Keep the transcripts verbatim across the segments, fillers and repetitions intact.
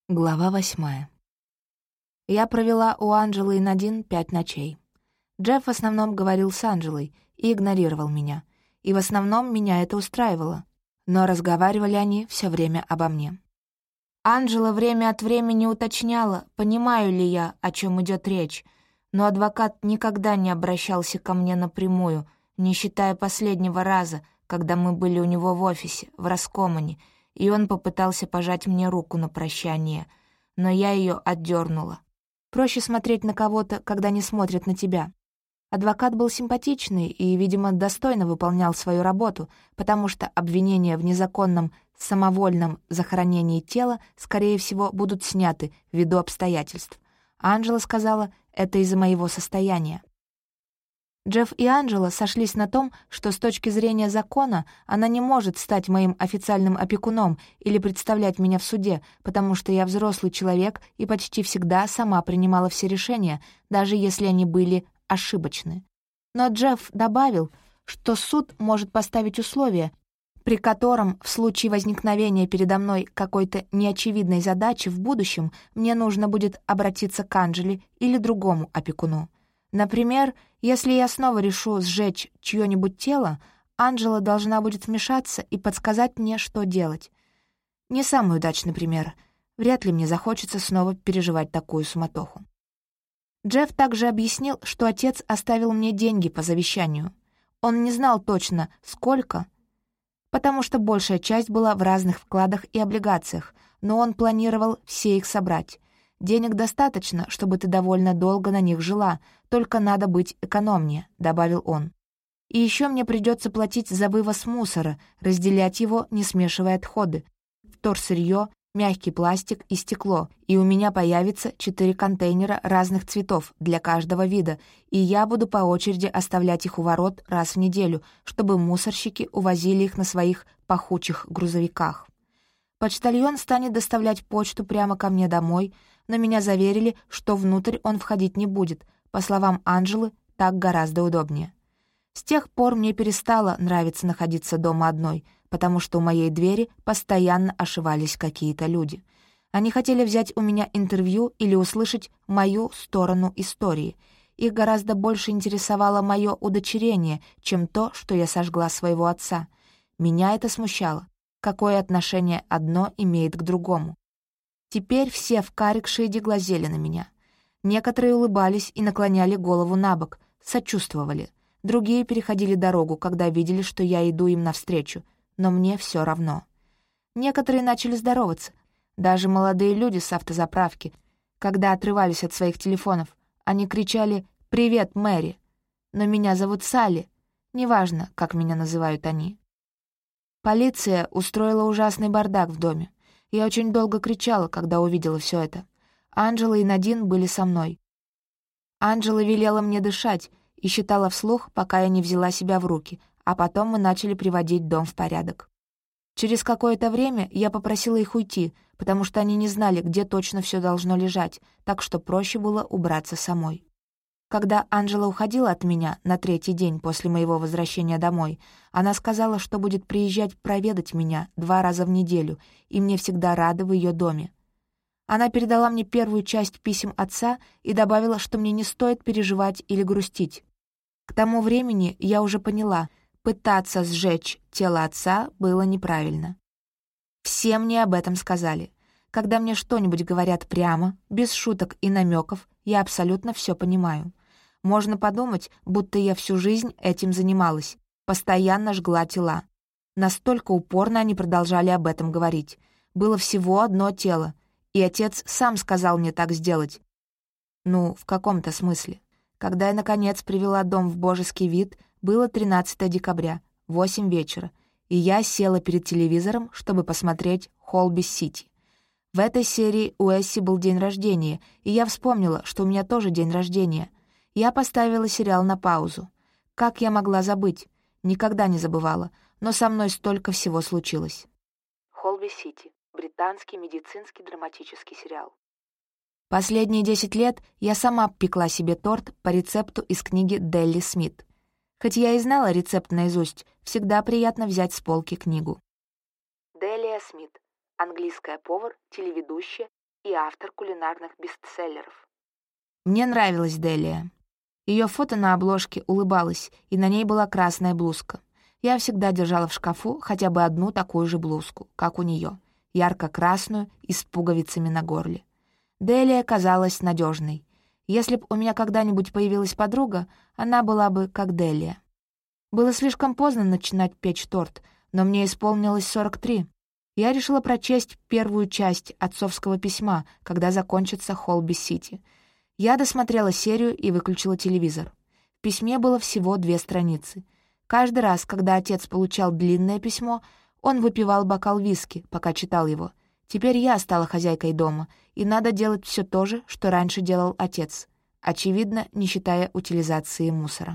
Глава восьмая. Я провела у Анджелы и Надин пять ночей. Джефф в основном говорил с Анджелой и игнорировал меня. И в основном меня это устраивало. Но разговаривали они все время обо мне. Анджела время от времени уточняла, понимаю ли я, о чем идет речь, но адвокат никогда не обращался ко мне напрямую, не считая последнего раза, когда мы были у него в офисе, в Роскомане, и он попытался пожать мне руку на прощание, но я ее отдернула. Проще смотреть на кого-то, когда не смотрят на тебя. Адвокат был симпатичный и, видимо, достойно выполнял свою работу, потому что обвинения в незаконном, самовольном захоронении тела, скорее всего, будут сняты ввиду обстоятельств. Анджела сказала, это из-за моего состояния. Джефф и Анджела сошлись на том, что с точки зрения закона она не может стать моим официальным опекуном или представлять меня в суде, потому что я взрослый человек и почти всегда сама принимала все решения, даже если они были ошибочны. Но Джефф добавил, что суд может поставить условие, при котором в случае возникновения передо мной какой-то неочевидной задачи в будущем мне нужно будет обратиться к Анджеле или другому опекуну. Например, если я снова решу сжечь чье-нибудь тело, Анджела должна будет вмешаться и подсказать мне, что делать. Не самый удачный пример. Вряд ли мне захочется снова переживать такую суматоху. Джефф также объяснил, что отец оставил мне деньги по завещанию. Он не знал точно, сколько, потому что большая часть была в разных вкладах и облигациях, но он планировал все их собрать. «Денег достаточно, чтобы ты довольно долго на них жила, только надо быть экономнее», — добавил он. «И еще мне придется платить за вывоз мусора, разделять его, не смешивая отходы, вторсырье, мягкий пластик и стекло, и у меня появится четыре контейнера разных цветов для каждого вида, и я буду по очереди оставлять их у ворот раз в неделю, чтобы мусорщики увозили их на своих пахучих грузовиках. Почтальон станет доставлять почту прямо ко мне домой, но меня заверили, что внутрь он входить не будет. По словам Анджелы, так гораздо удобнее. С тех пор мне перестало нравиться находиться дома одной, потому что у моей двери постоянно ошивались какие-то люди. Они хотели взять у меня интервью или услышать мою сторону истории. Их гораздо больше интересовало мое удочерение, чем то, что я сожгла своего отца. Меня это смущало. Какое отношение одно имеет к другому? Теперь все в Каррикшиде глазели на меня. Некоторые улыбались и наклоняли голову на бок, сочувствовали. Другие переходили дорогу, когда видели, что я иду им навстречу, но мне все равно. Некоторые начали здороваться. Даже молодые люди с автозаправки, когда отрывались от своих телефонов, они кричали «Привет, Мэри!» Но меня зовут Салли. Неважно, как меня называют они. Полиция устроила ужасный бардак в доме. Я очень долго кричала, когда увидела все это. Анджела и Надин были со мной. Анджела велела мне дышать и считала вслух, пока я не взяла себя в руки, а потом мы начали приводить дом в порядок. Через какое-то время я попросила их уйти, потому что они не знали, где точно все должно лежать, так что проще было убраться самой. Когда Анджела уходила от меня на третий день после моего возвращения домой, она сказала, что будет приезжать проведать меня два раза в неделю, и мне всегда рады в ее доме. Она передала мне первую часть писем отца и добавила, что мне не стоит переживать или грустить. К тому времени я уже поняла, пытаться сжечь тело отца было неправильно. Все мне об этом сказали. Когда мне что-нибудь говорят прямо, без шуток и намеков, я абсолютно все понимаю. Можно подумать, будто я всю жизнь этим занималась, постоянно жгла тела. Настолько упорно они продолжали об этом говорить. Было всего одно тело, и отец сам сказал мне так сделать. Ну, в каком-то смысле. Когда я, наконец, привела дом в божеский вид, было тринадцатое декабря, восемь вечера, и я села перед телевизором, чтобы посмотреть «Холби-Сити». В этой серии у Эсси был день рождения, и я вспомнила, что у меня тоже день рождения. Я поставила сериал на паузу. Как я могла забыть? Никогда не забывала, но со мной столько всего случилось. «Холби-Сити» — британский медицинский драматический сериал. Последние десять лет я сама пекла себе торт по рецепту из книги Делли Смит. Хоть я и знала рецепт наизусть, всегда приятно взять с полки книгу. Делия Смит — английская повар, телеведущая и автор кулинарных бестселлеров. Мне нравилась Делия. Ее фото на обложке улыбалось, и на ней была красная блузка. Я всегда держала в шкафу хотя бы одну такую же блузку, как у нее, ярко-красную и с пуговицами на горле. Делия казалась надежной. Если б у меня когда-нибудь появилась подруга, она была бы как Делия. Было слишком поздно начинать печь торт, но мне исполнилось сорок три. Я решила прочесть первую часть отцовского письма, когда закончится Холби-Сити. Я досмотрела серию и выключила телевизор. В письме было всего две страницы. Каждый раз, когда отец получал длинное письмо, он выпивал бокал виски, пока читал его. Теперь я стала хозяйкой дома, и надо делать все то же, что раньше делал отец, очевидно, не считая утилизации мусора.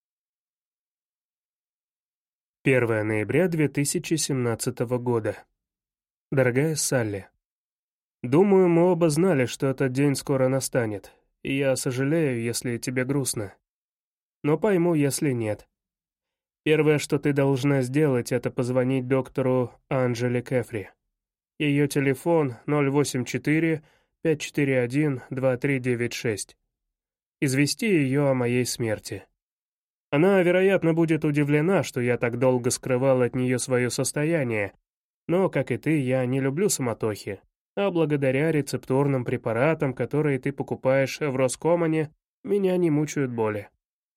первое ноября две тысячи семнадцатого года. Дорогая Салли, думаю, мы оба знали, что этот день скоро настанет, и я сожалею, если тебе грустно. Но пойму, если нет. Первое, что ты должна сделать, это позвонить доктору Анджеле Кефри. Ее телефон ноль восемь четыре пять четыре один два три девять шесть. Извести ее о моей смерти. Она, вероятно, будет удивлена, что я так долго скрывал от нее свое состояние, но, как и ты, я не люблю суматохи, а благодаря рецептурным препаратам, которые ты покупаешь в Роскомане, меня не мучают боли.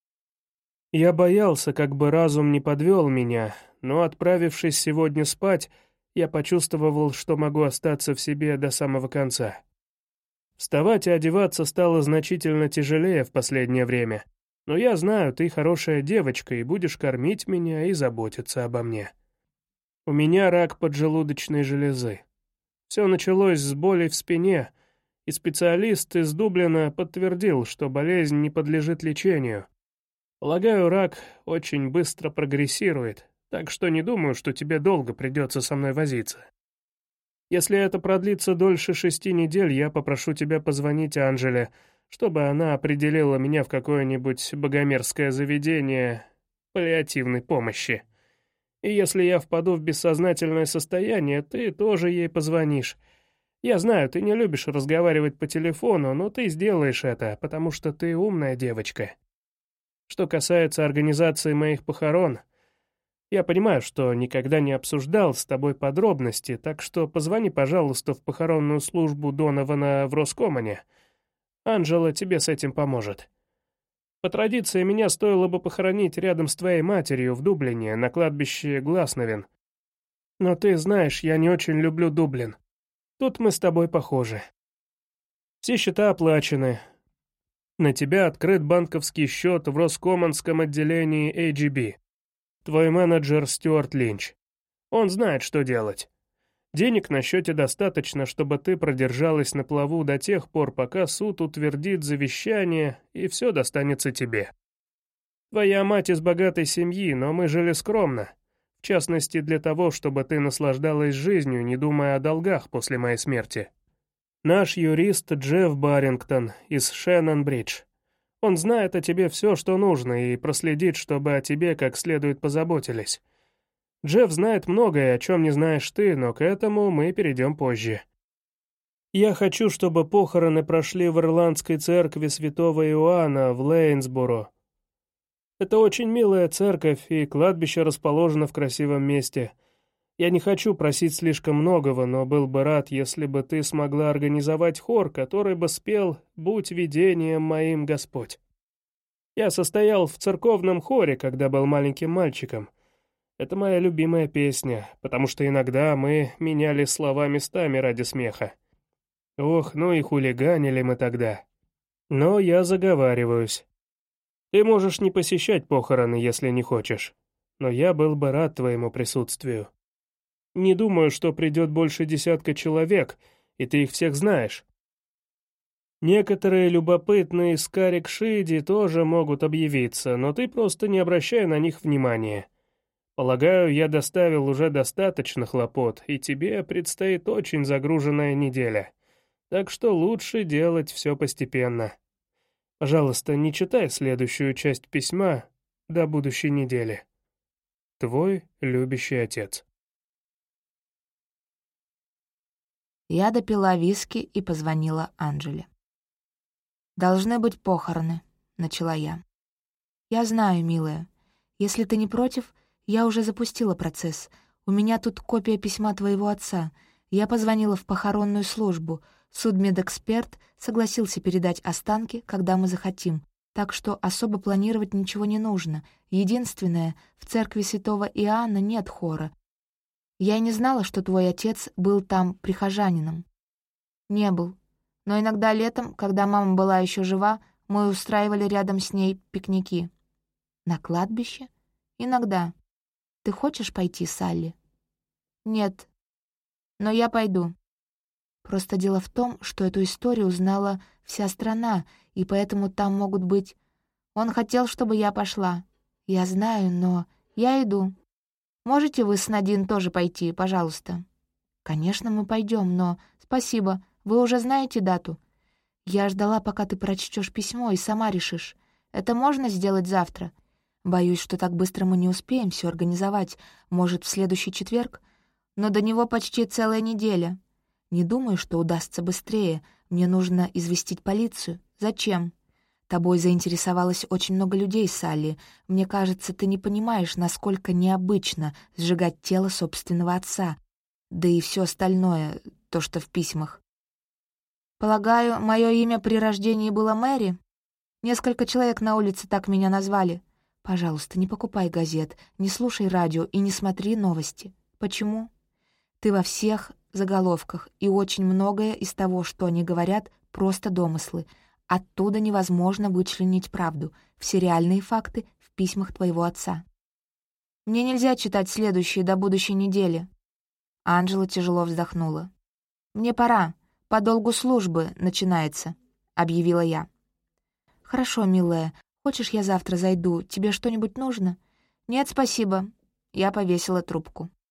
Я боялся, как бы разум не подвел меня, но, отправившись сегодня спать, я почувствовал, что могу остаться в себе до самого конца. Вставать и одеваться стало значительно тяжелее в последнее время, но я знаю, ты хорошая девочка и будешь кормить меня и заботиться обо мне. У меня рак поджелудочной железы. Все началось с боли в спине, и специалист из Дублина подтвердил, что болезнь не подлежит лечению. Полагаю, рак очень быстро прогрессирует, так что не думаю, что тебе долго придется со мной возиться. Если это продлится дольше шести недель, я попрошу тебя позвонить Анжеле, чтобы она определила меня в какое-нибудь богомерзкое заведение паллиативной помощи. И если я впаду в бессознательное состояние, ты тоже ей позвонишь. Я знаю, ты не любишь разговаривать по телефону, но ты сделаешь это, потому что ты умная девочка. Что касается организации моих похорон, я понимаю, что никогда не обсуждал с тобой подробности, так что позвони, пожалуйста, в похоронную службу Донована в Роскомане. Анжела тебе с этим поможет. По традиции, меня стоило бы похоронить рядом с твоей матерью в Дублине, на кладбище Гласновин. Но ты знаешь, я не очень люблю Дублин. Тут мы с тобой похожи. Все счета оплачены. На тебя открыт банковский счет в Роскоманском отделении эй джи би. Твой менеджер Стюарт Линч. Он знает, что делать. Денег на счете достаточно, чтобы ты продержалась на плаву до тех пор, пока суд утвердит завещание, и все достанется тебе. Твоя мать из богатой семьи, но мы жили скромно. В частности, для того, чтобы ты наслаждалась жизнью, не думая о долгах после моей смерти. Наш юрист Джефф Баррингтон из Шеннон-Бридж. Он знает о тебе все, что нужно, и проследит, чтобы о тебе как следует позаботились. Джефф знает многое, о чем не знаешь ты, но к этому мы перейдем позже. Я хочу, чтобы похороны прошли в Ирландской церкви святого Иоанна в Лейнсборо. Это очень милая церковь, и кладбище расположено в красивом месте. Я не хочу просить слишком многого, но был бы рад, если бы ты смогла организовать хор, который бы спел «Будь видением моим, Господь». Я состоял в церковном хоре, когда был маленьким мальчиком. Это моя любимая песня, потому что иногда мы меняли слова местами ради смеха. Ох, ну и хулиганили мы тогда. Но я заговариваюсь. Ты можешь не посещать похороны, если не хочешь, но я был бы рад твоему присутствию. Не думаю, что придет больше десятка человек, и ты их всех знаешь. Некоторые любопытные скарик-шиди тоже могут объявиться, но ты просто не обращай на них внимания. Полагаю, я доставил уже достаточно хлопот, и тебе предстоит очень загруженная неделя. Так что лучше делать все постепенно. Пожалуйста, не читай следующую часть письма до будущей недели. Твой любящий отец. Я допила виски и позвонила Анжеле. «Должны быть похороны», — начала я. «Я знаю, милая. Если ты не против, я уже запустила процесс. У меня тут копия письма твоего отца. Я позвонила в похоронную службу. Судмедэксперт согласился передать останки, когда мы захотим, так что особо планировать ничего не нужно. Единственное, в церкви святого Иоанна нет хора. Я и не знала, что твой отец был там прихожанином». «Не был. Но иногда летом, когда мама была еще жива, мы устраивали рядом с ней пикники». «На кладбище?» «Иногда. Ты хочешь пойти, Салли?» «Нет. Но я пойду». Просто дело в том, что эту историю узнала вся страна, и поэтому там могут быть... Он хотел, чтобы я пошла. Я знаю, но я иду. Можете вы с Надин тоже пойти, пожалуйста?» «Конечно, мы пойдем, но... Спасибо. Вы уже знаете дату?» «Я ждала, пока ты прочтешь письмо, и сама решишь. Это можно сделать завтра?» «Боюсь, что так быстро мы не успеем все организовать. Может, в следующий четверг? Но до него почти целая неделя. Не думаю, что удастся быстрее. Мне нужно известить полицию. Зачем? Тобой заинтересовалось очень много людей, Салли. Мне кажется, ты не понимаешь, насколько необычно сжигать тело собственного отца. Да и все остальное, то, что в письмах. Полагаю, мое имя при рождении было Мэри? Несколько человек на улице так меня назвали. Пожалуйста, не покупай газет, не слушай радио и не смотри новости. Почему? Ты во всех заголовках, и очень многое из того, что они говорят, просто домыслы. Оттуда невозможно вычленить правду. Все реальные факты в письмах твоего отца. Мне нельзя читать следующие до будущей недели. Анжела тяжело вздохнула. «Мне пора. По долгу службы начинается», — объявила я. «Хорошо, милая. Хочешь, я завтра зайду? Тебе что-нибудь нужно?» «Нет, спасибо». Я повесила трубку.